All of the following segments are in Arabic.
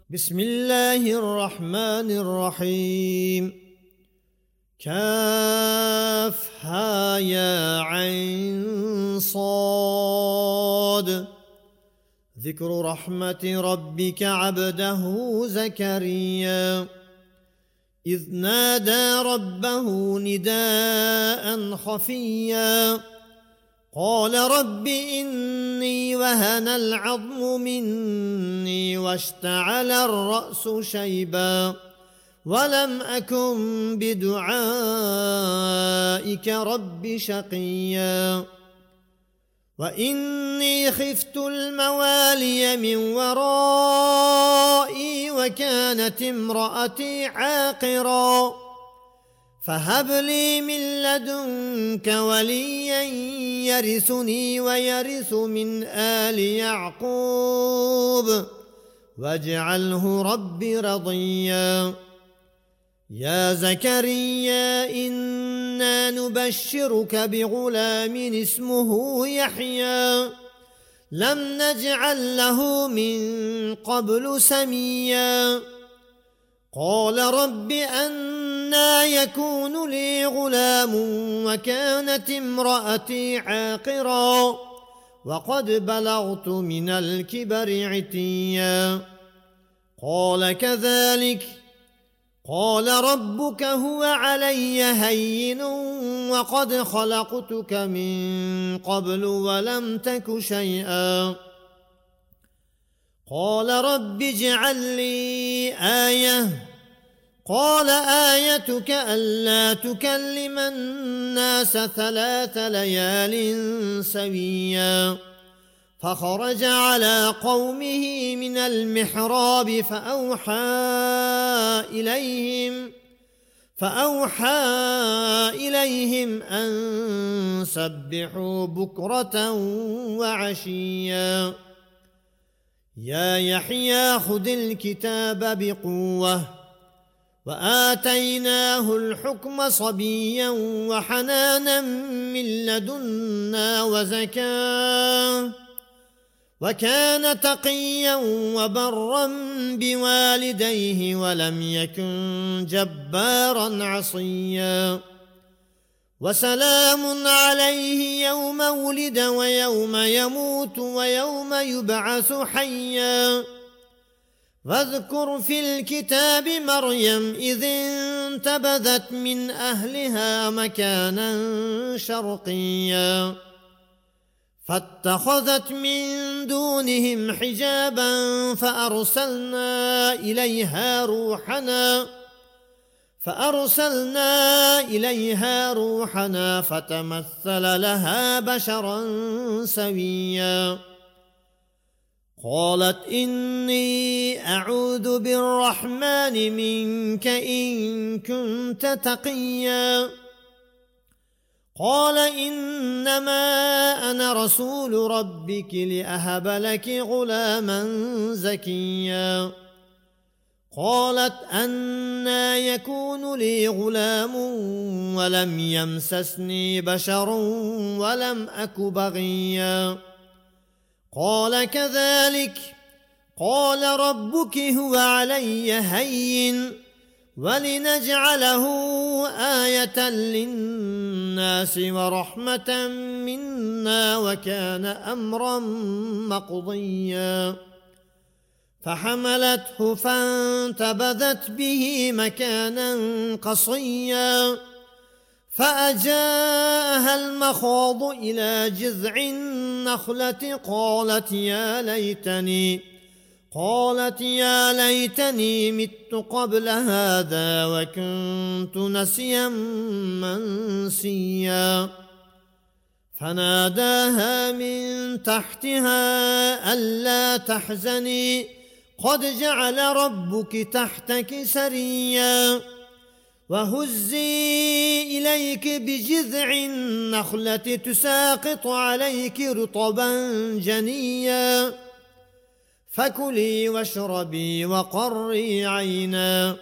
بسم الله الرحمن الرحيم. كافها يا عين صاد. ذكر رحمة ربك عبده زكريا إذ نادى ربه نداء خفيا قال رب إني وهن العظم مني واشتعل الرأس شيبا ولم أكن بدعائك رب شقيا وإني خفت الموالي من ورائي وكانت امرأتي عاقرا فهب لي من لدنك وليا يرثني ويرث من آل يعقوب واجعله رب رضيا. يا زكريا إنا نبشرك بغلام اسمه يحيى لم نجعل له من قبل سميا قال رب أنى يكون لي غلام وكانت امرأتي عاقرا وقد بلغت من الكبر عتيا قال كذلك قال ربك هو علي هين وقد خلقتك من قبل ولم تك شيئا قال رب اجعل لي آية قال آيتك ألا تكلم الناس 3 ليال سويا فخرج على قومه من المحراب فأوحى إليهم أن سبحوا بكرة وعشيا يا يحيى خذ الكتاب بقوة وآتيناه الحكم صبيا وحنانا من لدنا وزكاة وكان تقيا وبرا بوالديه ولم يكن جبارا عصيا وسلام عليه يوم ولد ويوم يموت ويوم يبعث حيا واذكر في الكتاب مريم إذ انتبذت من أهلها مكانا شرقيا فاتخذت من دونهم حجابا فأرسلنا إليها روحنا فتمثل لها بشرا سويا قالت إني أعوذ بالرحمن منك إن كنت تقيا قال إنما أنا رسول ربك لأهب لك غلاما زكيا قالت أنى يكون لي غلام ولم يمسسني بشر ولم أك بغيا قال كذلك قال ربك هو علي هين ولنجعله آية للناس ورحمة منا وكان أمرا مقضيا فحملته فانتبذت به مكانا قصيا فأجاءها المخاض إلى جذع النخلة قالت يا ليتني مت قبل هذا وكنت نسيا منسيا فناداها من تحتها ألا تحزني قد جعل ربك تحتك سريا وهزي إليك بجذع النخلة تساقط عليك رطبا جنيا فكلي واشربي وقري عينا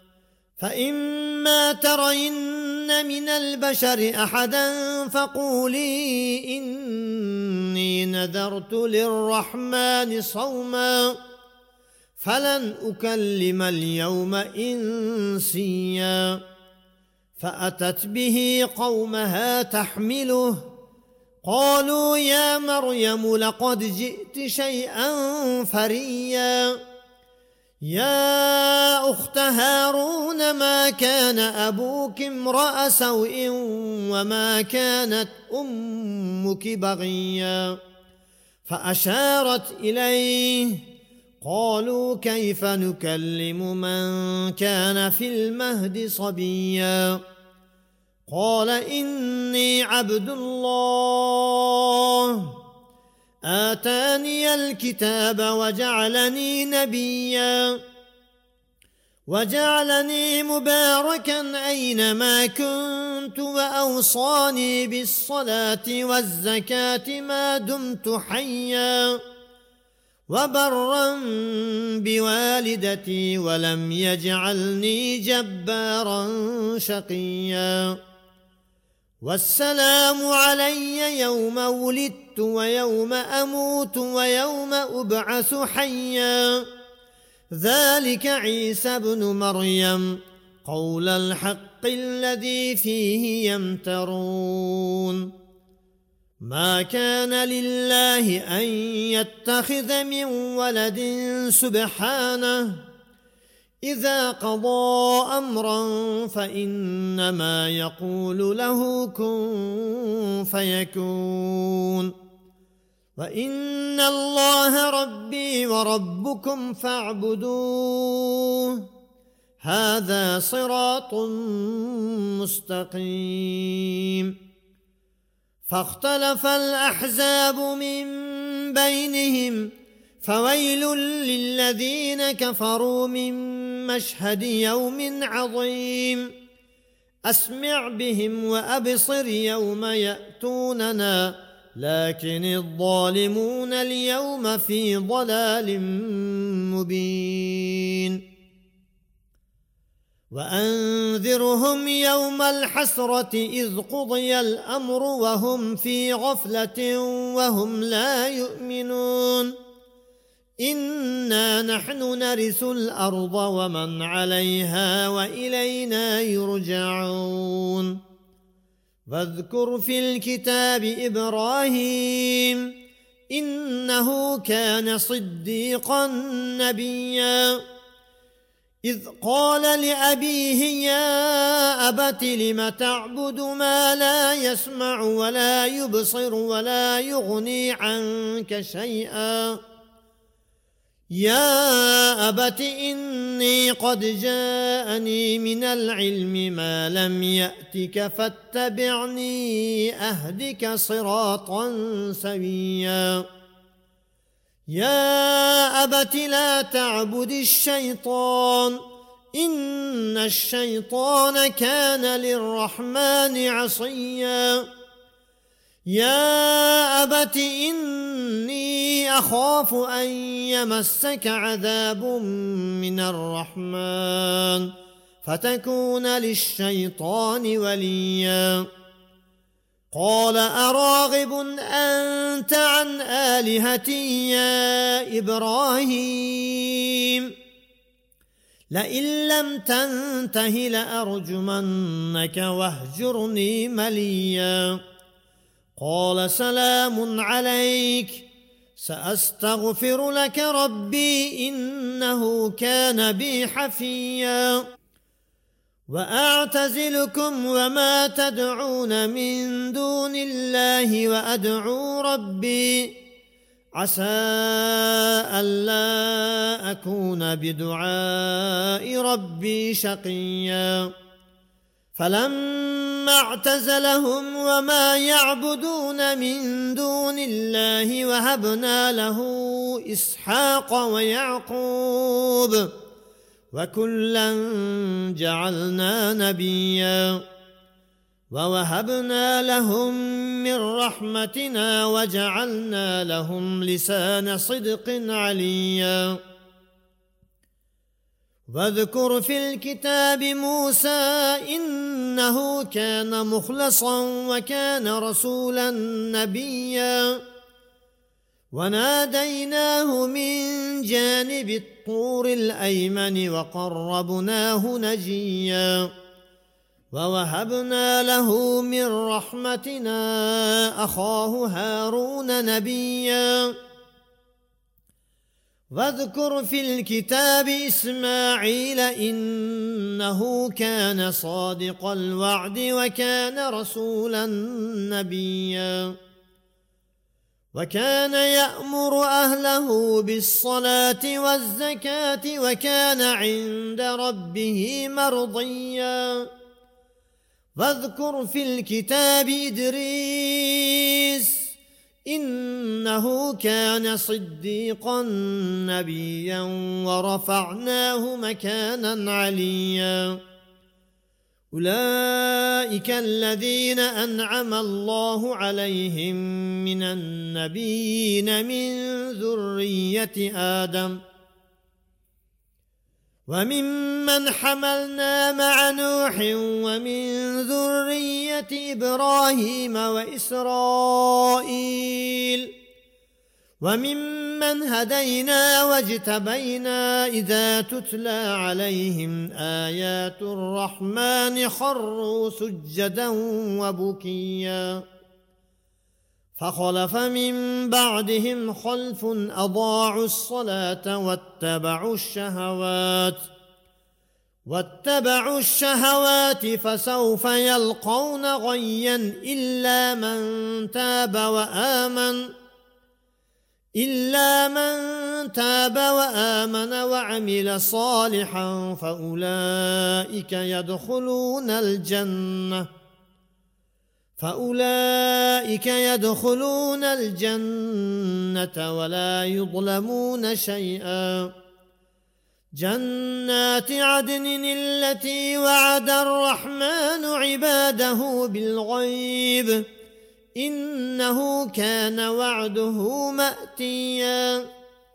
فإما ترين من البشر أحدا فقولي إني نذرت للرحمن صوما فلن أكلم اليوم إنسيا فأتت به قومها تحمله قالوا يا مريم لقد جئت شيئا فريا يا أخت هارون ما كان أبوك امرأ سوء وما كانت أمك بغيا فأشارت إليه قالوا كيف نكلم من كان في المهد صبيا قال إني عبد الله آتاني الكتاب وجعلني نبيا وجعلني مباركا أينما كنت وأوصاني بالصلاة والزكاة ما دمت حيا وبرا بوالدتي ولم يجعلني جبارا شقيا والسلام علي يوم ولدت ويوم أموت ويوم أبعث حيا ذلك عيسى ابن مريم قول الحق الذي فيه يمترون ما كان لله أن يتخذ من ولد سبحانه إذا قضى أمرا فإنما يقول له كن فيكون وإن الله ربي وربكم فاعبدوه هذا صراط مستقيم فاختلف الأحزاب من بينهم فويل للذين كفروا من مشهد يوم عظيم أسمع بهم وأبصر يوم يأتوننا لكن الظالمون اليوم في ضلال مبين وأنذرهم يوم الحسرة إذ قضي الأمر وهم في غفلة وهم لا يؤمنون إنا نحن نرث الأرض ومن عليها وإلينا يرجعون واذكر في الكتاب إبراهيم إنه كان صديقا نبيا إذ قال لأبيه يا أبت لم تعبد ما لا يسمع ولا يبصر ولا يغني عنك شيئا يا أبت إني قد جاءني من العلم ما لم يأتك فاتبعني أهدك صراطا سويا يا أبت لا تعبد الشيطان إن الشيطان كان للرحمن عصيا يا أبت إني أخاف أن يمسك عذاب من الرحمن فتكون للشيطان وليا قال أراغب أنت عن آلهتي يا إبراهيم لئن لم تنته لأرجمنك واهجرني مليا قال سلام عليك سأستغفر لك ربي إنه كان بي حفيا وأعتزلكم وما تدعون من دون الله وأدعو ربي عسى ألا أكون بدعاء ربي شقيا فلما اعتزلهم وما يعبدون من دون الله وهبنا له إسحاق ويعقوب وكلا جعلنا نبيا ووهبنا لهم من رحمتنا وجعلنا لهم لسان صدق عليا واذكر في الكتاب موسى إنه كان مخلصا وكان رسولا نبيا وناديناه من جانب الطور الأيمن وقربناه نجيا ووهبنا له من رحمتنا أخاه هارون نبيا واذكر في الكتاب إسماعيل إنه كان صادق الوعد وكان رسولا نبيا وكان يأمر أهله بالصلاة والزكاة وكان عند ربه مرضيا واذكر في الكتاب إدريس إنه كان صديقا نبيا ورفعناه مكانا عليا أولئك الذين أنعم الله عليهم من النبيين من ذرية آدم وممن حملنا مع نوح ومن ذرية إبراهيم وإسرائيل وممن هدينا واجتبينا إذا تتلى عليهم آيات الرحمن خروا سجدا وبكيا فخلف من بعدهم خلف أضاعوا الصلاة واتبعوا الشهوات فسوف يلقون غيا إلا من تاب وآمن وعمل صالحا فأولئك يدخلون الجنة ولا يظلمون شيئا جنات عدن التي وعد الرحمن عباده بالغيب إنه كان وعده مأتيا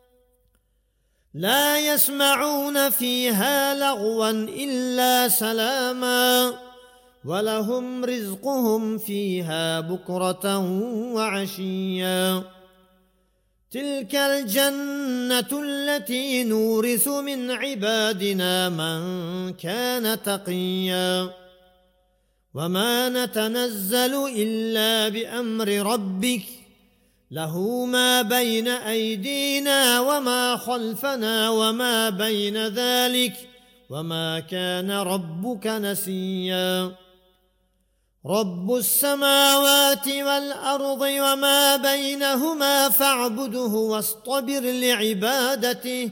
لا يسمعون فيها لغوا إلا سلاما ولهم رزقهم فيها بكرة وعشيا تلك الجنة التي نورث من عبادنا من كان تقيا وما نتنزل إلا بأمر ربك له ما بين أيدينا وما خلفنا وما بين ذلك وما كان ربك نسيا رب السماوات والأرض وما بينهما فاعبده واصطبر لعبادته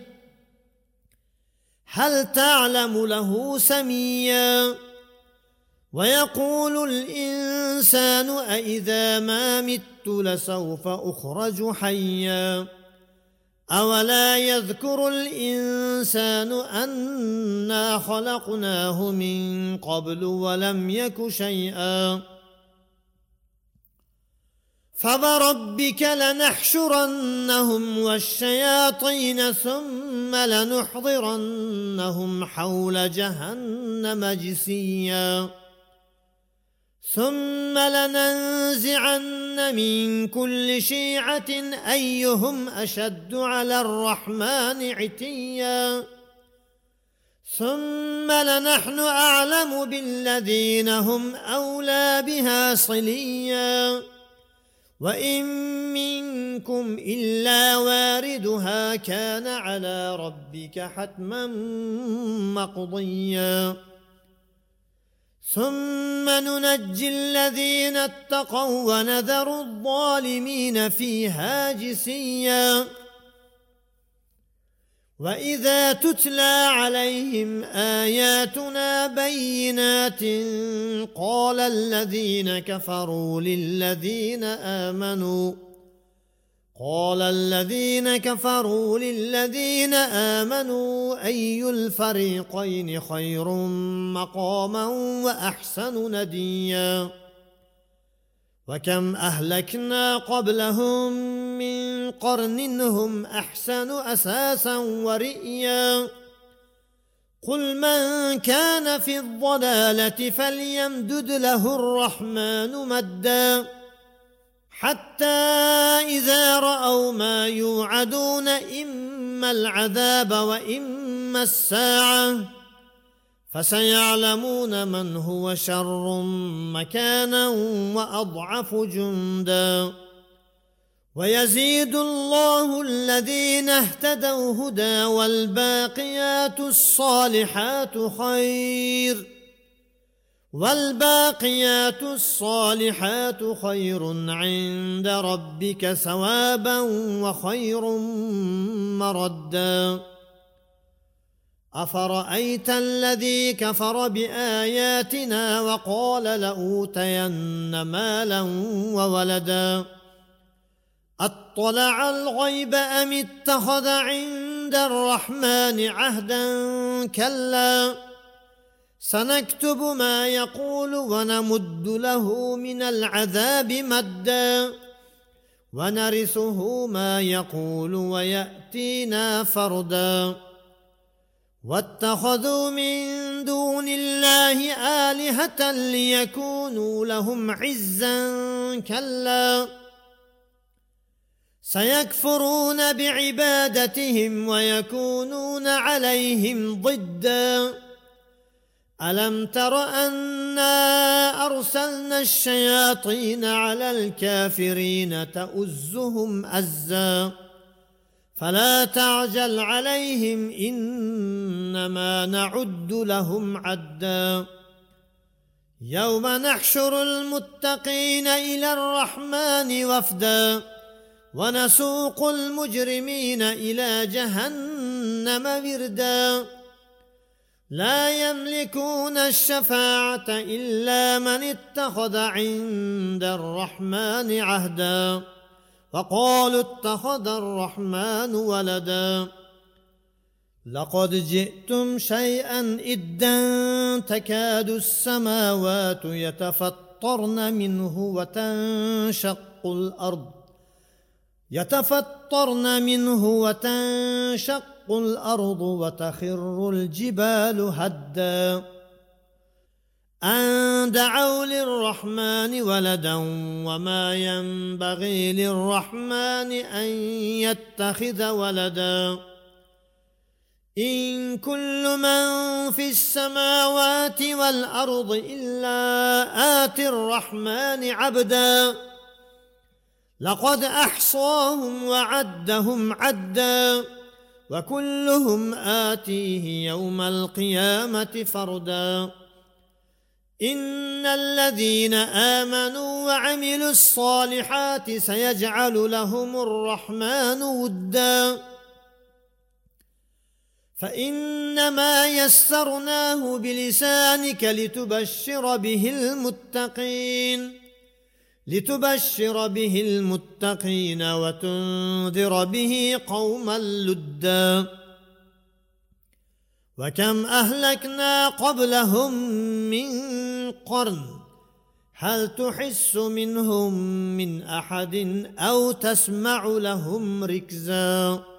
هل تعلم له سميا ويقول الإنسان أإذا ما مت لسوف أخرج حيا أولا يذكر الإنسان أنا خلقناه من قبل ولم يك شيئا فوربك لنحشرنهم والشياطين ثم لنحضرنهم حول جهنم جثيا ثم لننزعن من كل شيعة أيهم أشد على الرحمن عتيا ثم لنحن أعلم بالذين هم أولى بها صليا وإن منكم إلا واردها كان على ربك حتما مقضيا ثم ننجي الذين اتقوا ونذر الظالمين فيها جثيا وإذا تتلى عليهم آياتنا بينات قال الذين كفروا للذين آمنوا أي الفريقين خير مقاما وأحسن نديا وكم أهلكنا قبلهم من قرن هم أحسن أساسا ورئيا قل من كان في الضلالة فليمدد له الرحمن مدا حتى إذا رأوا ما يوعدون إما العذاب وإما الساعة فسيعلمون من هو شر مكانا وأضعف جندا ويزيد الله الذين اهتدوا هدى والباقيات الصالحات خير عند ربك ثوابا وخير مردا أفرأيت الذي كفر بآياتنا وقال لأوتين مالا وولدا أطلع الغيب أم اتخذ عند الرحمن عهدا كلا سنكتب ما يقول ونمد له من العذاب مدا ونرثه ما يقول ويأتينا فردا واتخذوا من دون الله آلهة ليكونوا لهم عزا كلا سيكفرون بعبادتهم ويكونون عليهم ضدا ألم تر أنا أرسلنا الشياطين على الكافرين تؤزهم أزا فلا تعجل عليهم إنما نعد لهم عدا يوم نحشر المتقين إلى الرحمن وفدا ونسوق المجرمين إلى جهنم وردا لا يملكون الشفاعة إلا من اتخذ عند الرحمن عهدا وقالوا اتخذ الرحمن ولدا لقد جئتم شيئا إدا تكاد السماوات يتفطرن منه وتنشق الأرض وتخر الجبال هدا أن دعوا للرحمن ولدا وما ينبغي للرحمن أن يتخذ ولدا إن كل من في السماوات والأرض إلا آتي الرحمن عبدا لقد أحصاهم وعدهم عدا وكلهم آتيه يوم القيامة فردا إن الذين آمنوا وعملوا الصالحات سيجعل لهم الرحمن ودا فإنما يسرناه بلسانك لتبشر به المتقين وتنذر به قوما لدا وكم أهلكنا قبلهم من قرن هل تحس منهم من أحد أو تسمع لهم ركزا